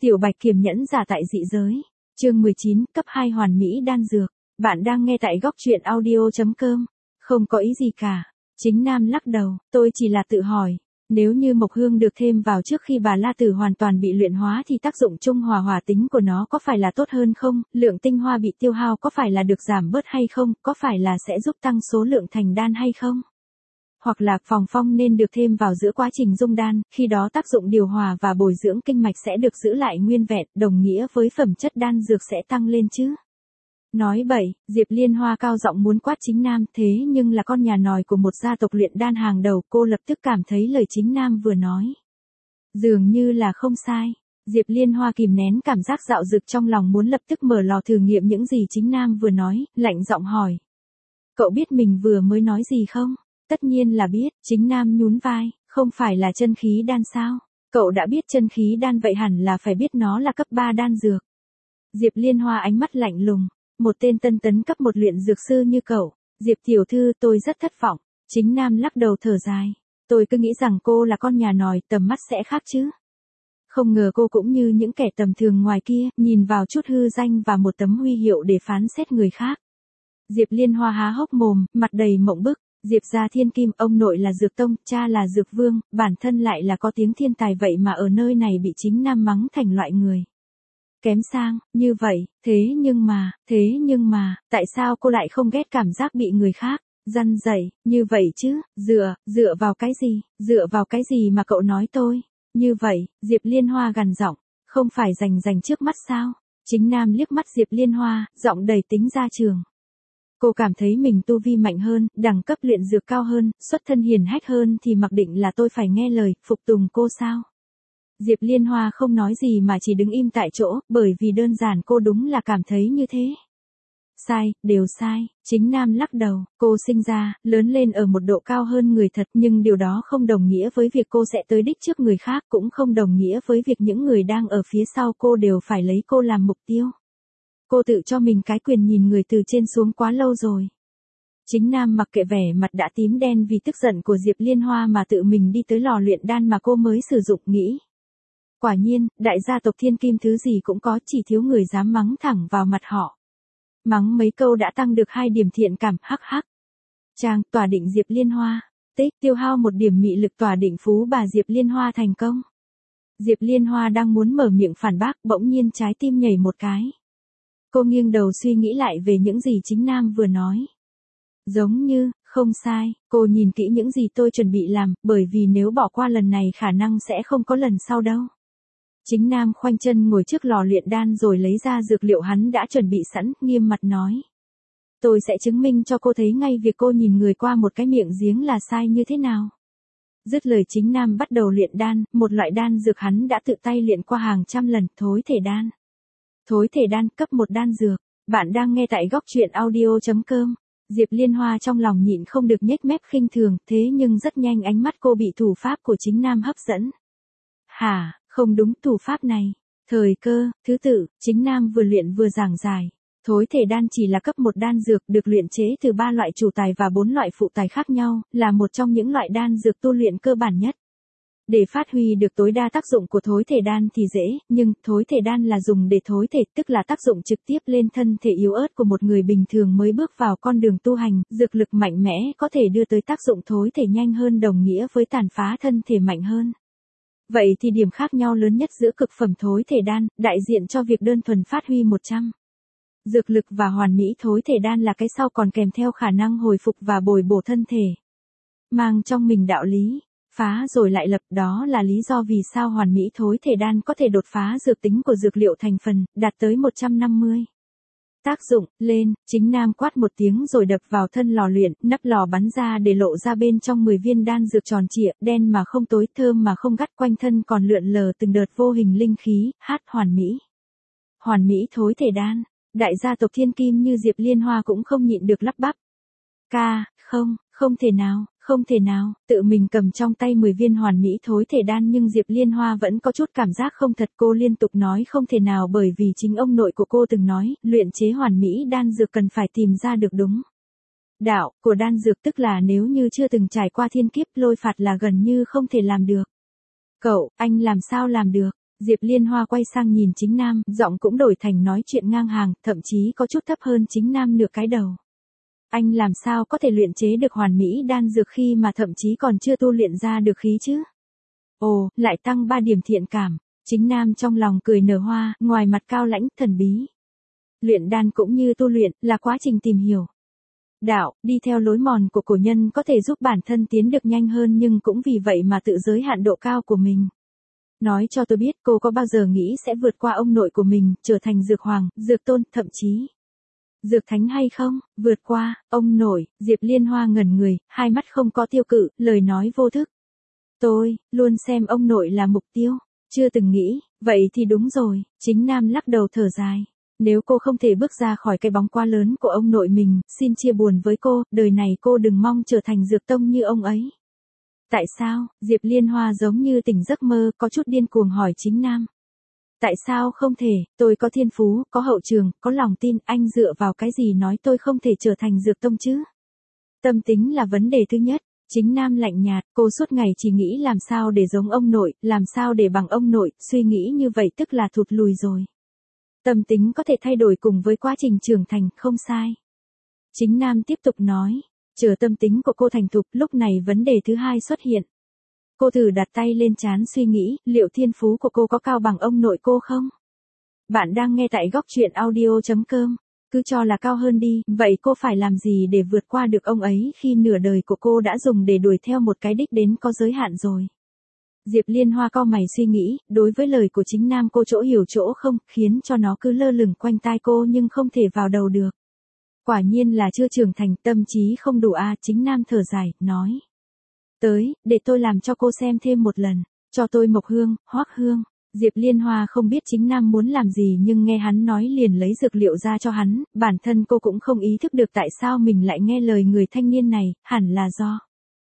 Tiểu Bạch kiềm nhẫn giả tại dị giới. Chương 19, cấp 2 hoàn mỹ đan dược. Bạn đang nghe tại góc truyện audio.com. Không có ý gì cả. Chính Nam lắc đầu, tôi chỉ là tự hỏi. Nếu như mộc hương được thêm vào trước khi bà La Tử hoàn toàn bị luyện hóa thì tác dụng trung hòa hỏa tính của nó có phải là tốt hơn không? Lượng tinh hoa bị tiêu hao có phải là được giảm bớt hay không? Có phải là sẽ giúp tăng số lượng thành đan hay không? Hoặc là phòng phong nên được thêm vào giữa quá trình dung đan, khi đó tác dụng điều hòa và bồi dưỡng kinh mạch sẽ được giữ lại nguyên vẹn, đồng nghĩa với phẩm chất đan dược sẽ tăng lên chứ. Nói bậy, Diệp Liên Hoa cao giọng muốn quát Chính Nam, thế nhưng là con nhà nòi của một gia tộc luyện đan hàng đầu, cô lập tức cảm thấy lời Chính Nam vừa nói dường như là không sai. Diệp Liên Hoa kìm nén cảm giác dạo dực trong lòng muốn lập tức mở lò thử nghiệm những gì Chính Nam vừa nói, lạnh giọng hỏi. Cậu biết mình vừa mới nói gì không? Tất nhiên là biết, Chính Nam nhún vai, không phải là chân khí đan sao? Cậu đã biết chân khí đan vậy hẳn là phải biết nó là cấp 3 đan dược. Diệp Liên Hoa ánh mắt lạnh lùng, một tên tân tấn cấp 1 luyện dược sư như cậu, Diệp tiểu thư tôi rất thất vọng. Chính Nam lắc đầu thở dài, tôi cứ nghĩ rằng cô là con nhà nòi, tầm mắt sẽ khác chứ. Không ngờ cô cũng như những kẻ tầm thường ngoài kia, nhìn vào chút hư danh và một tấm huy hiệu để phán xét người khác. Diệp Liên Hoa há hốc mồm, mặt đầy mộng bức. Diệp gia thiên kim, ông nội là dược tông, cha là dược vương, bản thân lại là có tiếng thiên tài vậy mà ở nơi này bị Chính Nam mắng thành loại người kém sang, như vậy, thế nhưng mà, tại sao cô lại không ghét cảm giác bị người khác răn dạy, như vậy chứ, dựa vào cái gì mà cậu nói tôi, như vậy, Diệp Liên Hoa gằn giọng, không phải giành trước mắt sao? Chính Nam liếc mắt Diệp Liên Hoa, giọng đầy tính gia trường. Cô cảm thấy mình tu vi mạnh hơn, đẳng cấp luyện dược cao hơn, xuất thân hiền hách hơn thì mặc định là tôi phải nghe lời, phục tùng cô sao? Diệp Liên Hoa không nói gì mà chỉ đứng im tại chỗ, bởi vì đơn giản cô đúng là cảm thấy như thế. Sai, đều sai, Chính Nam lắc đầu, cô sinh ra, lớn lên ở một độ cao hơn người thật nhưng điều đó không đồng nghĩa với việc cô sẽ tới đích trước người khác, cũng không đồng nghĩa với việc những người đang ở phía sau cô đều phải lấy cô làm mục tiêu. Cô tự cho mình cái quyền nhìn người từ trên xuống quá lâu rồi. Chính Nam mặc kệ vẻ mặt đã tím đen vì tức giận của Diệp Liên Hoa mà tự mình đi tới lò luyện đan mà cô mới sử dụng, nghĩ. Quả nhiên, đại gia tộc thiên kim thứ gì cũng có, chỉ thiếu người dám mắng thẳng vào mặt họ. Mắng mấy câu đã tăng được 2 điểm thiện cảm, hắc hắc. Trang, tỏa định Diệp Liên Hoa. Tích, tiêu hao 1 điểm mị lực tỏa định phú bà Diệp Liên Hoa thành công. Diệp Liên Hoa đang muốn mở miệng phản bác, bỗng nhiên trái tim nhảy một cái. Cô nghiêng đầu suy nghĩ lại về những gì Chính Nam vừa nói. Giống như, không sai, cô nhìn kỹ những gì tôi chuẩn bị làm, bởi vì nếu bỏ qua lần này khả năng sẽ không có lần sau đâu. Chính Nam khoanh chân ngồi trước lò luyện đan rồi lấy ra dược liệu hắn đã chuẩn bị sẵn, nghiêm mặt nói. Tôi sẽ chứng minh cho cô thấy ngay việc cô nhìn người qua một cái miệng giếng là sai như thế nào. Dứt lời Chính Nam bắt đầu luyện đan, một loại đan dược hắn đã tự tay luyện qua hàng trăm lần, thối thể đan. Thối thể đan, cấp 1 đan dược. Bạn đang nghe tại góc truyện audio.com. Diệp Liên Hoa trong lòng nhịn không được nhếch mép khinh thường, thế nhưng rất nhanh ánh mắt cô bị thủ pháp của Chính Nam hấp dẫn. Hả, không đúng, thủ pháp này. Thời cơ, thứ tự, Chính Nam vừa luyện vừa giảng giải. Thối thể đan chỉ là cấp 1 đan dược được luyện chế từ 3 loại chủ tài và 4 loại phụ tài khác nhau, là một trong những loại đan dược tu luyện cơ bản nhất. Để phát huy được tối đa tác dụng của thối thể đan thì dễ, nhưng thối thể đan là dùng để thối thể, tức là tác dụng trực tiếp lên thân thể yếu ớt của một người bình thường mới bước vào con đường tu hành, dược lực mạnh mẽ có thể đưa tới tác dụng thối thể nhanh hơn đồng nghĩa với tàn phá thân thể mạnh hơn. Vậy thì điểm khác nhau lớn nhất giữa cực phẩm thối thể đan, đại diện cho việc đơn thuần phát huy 100. Dược lực và hoàn mỹ thối thể đan là cái sau còn kèm theo khả năng hồi phục và bồi bổ thân thể. Mang trong mình đạo lý. Phá rồi lại lập, đó là lý do vì sao hoàn mỹ thối thể đan có thể đột phá dược tính của dược liệu thành phần, đạt tới 150. Tác dụng, lên, Chính Nam quát một tiếng rồi đập vào thân lò luyện, nắp lò bắn ra để lộ ra bên trong 10 viên đan dược tròn trịa, đen mà không tối, thơm mà không gắt, quanh thân còn lượn lờ từng đợt vô hình linh khí, hoàn mỹ. Hoàn mỹ thối thể đan, đại gia tộc thiên kim như Diệp Liên Hoa cũng không nhịn được lắp bắp. Không thể nào, tự mình cầm trong tay 10 viên hoàn mỹ thối thể đan nhưng Diệp Liên Hoa vẫn có chút cảm giác không thật, cô liên tục nói không thể nào bởi vì chính ông nội của cô từng nói, luyện chế hoàn mỹ đan dược cần phải tìm ra được đúng đạo của đan dược, tức là nếu như chưa từng trải qua thiên kiếp lôi phạt là gần như không thể làm được. Cậu, anh làm sao làm được? Diệp Liên Hoa quay sang nhìn Chính Nam, giọng cũng đổi thành nói chuyện ngang hàng, thậm chí có chút thấp hơn Chính Nam nửa cái đầu. Anh làm sao có thể luyện chế được hoàn mỹ đan dược khi mà thậm chí còn chưa tu luyện ra được khí chứ? Ồ, lại tăng 3 điểm thiện cảm. Chính Nam trong lòng cười nở hoa, ngoài mặt cao lãnh, thần bí. Luyện đan cũng như tu luyện, là quá trình tìm hiểu. Đạo, đi theo lối mòn của cổ nhân có thể giúp bản thân tiến được nhanh hơn nhưng cũng vì vậy mà tự giới hạn độ cao của mình. Nói cho tôi biết cô có bao giờ nghĩ sẽ vượt qua ông nội của mình, trở thành dược hoàng, dược tôn, thậm chí dược thánh hay không? Vượt qua, ông nội, Diệp Liên Hoa ngẩn người, hai mắt không có tiêu cự, lời nói vô thức. Tôi, luôn xem ông nội là mục tiêu, chưa từng nghĩ, vậy thì đúng rồi, Chính Nam lắc đầu thở dài. Nếu cô không thể bước ra khỏi cái bóng quá lớn của ông nội mình, xin chia buồn với cô, đời này cô đừng mong trở thành dược tông như ông ấy. Tại sao? Diệp Liên Hoa giống như tỉnh giấc mơ, có chút điên cuồng hỏi Chính Nam. Tại sao không thể, tôi có thiên phú, có hậu trường, có lòng tin, anh dựa vào cái gì nói tôi không thể trở thành dược tông chứ? Tâm tính là vấn đề thứ nhất. Chính Nam lạnh nhạt, cô suốt ngày chỉ nghĩ làm sao để giống ông nội, làm sao để bằng ông nội, suy nghĩ như vậy tức là thụt lùi rồi. Tâm tính có thể thay đổi cùng với quá trình trưởng thành, không sai. Chính Nam tiếp tục nói, chờ tâm tính của cô thành thục, lúc này vấn đề thứ hai xuất hiện. Cô thử đặt tay lên trán suy nghĩ, liệu thiên phú của cô có cao bằng ông nội cô không? Bạn đang nghe tại góc truyện audio.com. Cứ cho là cao hơn đi, vậy cô phải làm gì để vượt qua được ông ấy khi nửa đời của cô đã dùng để đuổi theo một cái đích đến có giới hạn rồi. Diệp Liên Hoa cau mày suy nghĩ, đối với lời của Chính Nam cô chỗ hiểu chỗ không, khiến cho nó cứ lơ lửng quanh tai cô nhưng không thể vào đầu được. Quả nhiên là chưa trưởng thành, tâm trí không đủ à, Chính Nam thở dài, nói. Tới, để tôi làm cho cô xem thêm một lần, cho tôi mộc hương, hoắc hương. Diệp Liên Hoa không biết Chính Nam muốn làm gì nhưng nghe hắn nói liền lấy dược liệu ra cho hắn, bản thân cô cũng không ý thức được tại sao mình lại nghe lời người thanh niên này, hẳn là do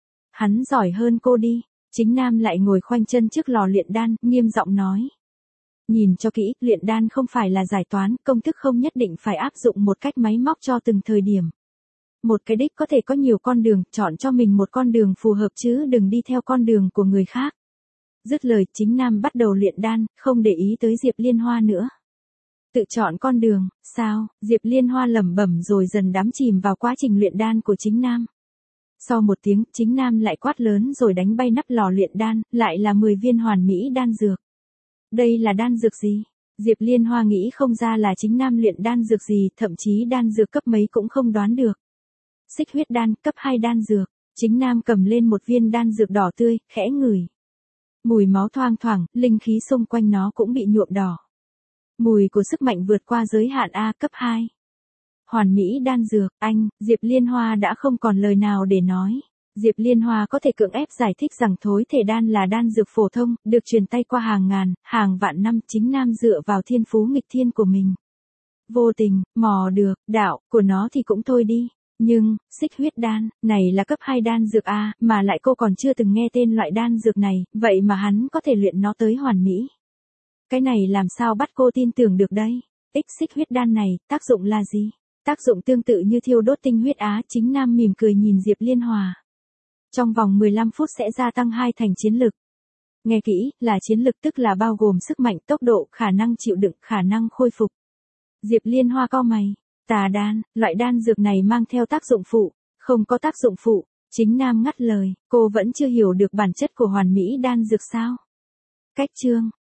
hắn giỏi hơn cô đi. Chính Nam lại ngồi khoanh chân trước lò luyện đan, nghiêm giọng nói. Nhìn cho kỹ, luyện đan không phải là giải toán, công thức không nhất định phải áp dụng một cách máy móc cho từng thời điểm. Một cái đích có thể có nhiều con đường, chọn cho mình một con đường phù hợp chứ đừng đi theo con đường của người khác. Dứt lời, Chính Nam bắt đầu luyện đan, không để ý tới Diệp Liên Hoa nữa. Tự chọn con đường, sao? Diệp Liên Hoa lẩm bẩm rồi dần đắm chìm vào quá trình luyện đan của Chính Nam. Sau một tiếng, Chính Nam lại quát lớn rồi đánh bay nắp lò luyện đan, lại là 10 viên hoàn mỹ đan dược. Đây là đan dược gì? Diệp Liên Hoa nghĩ không ra là Chính Nam luyện đan dược gì, thậm chí đan dược cấp mấy cũng không đoán được. Xích huyết đan, cấp 2 đan dược. Chính Nam cầm lên một viên đan dược đỏ tươi, khẽ ngửi. Mùi máu thoang thoảng, linh khí xung quanh nó cũng bị nhuộm đỏ. Mùi của sức mạnh vượt qua giới hạn A, cấp 2. Hoàn mỹ đan dược, anh, Diệp Liên Hoa đã không còn lời nào để nói. Diệp Liên Hoa có thể cưỡng ép giải thích rằng thối thể đan là đan dược phổ thông, được truyền tay qua hàng ngàn, hàng vạn năm, Chính Nam dựa vào thiên phú nghịch thiên của mình. Vô tình, mò được, đạo, của nó thì cũng thôi đi. Nhưng, xích huyết đan, này là cấp 2 đan dược A, mà lại cô còn chưa từng nghe tên loại đan dược này, vậy mà hắn có thể luyện nó tới hoàn mỹ. Cái này làm sao bắt cô tin tưởng được đây? Xích huyết đan này, tác dụng là gì? Tác dụng tương tự như thiêu đốt tinh huyết á, Chính Nam mỉm cười nhìn Diệp Liên Hoa. Trong vòng 15 phút sẽ gia tăng 2 thành chiến lực. Nghe kỹ, là chiến lực tức là bao gồm sức mạnh, tốc độ, khả năng chịu đựng, khả năng khôi phục. Diệp Liên Hoa cau mày. Tà đan, loại đan dược này mang theo tác dụng phụ, không có tác dụng phụ. Chính Nam ngắt lời, cô vẫn chưa hiểu được bản chất của hoàn mỹ đan dược sao? Cách chương.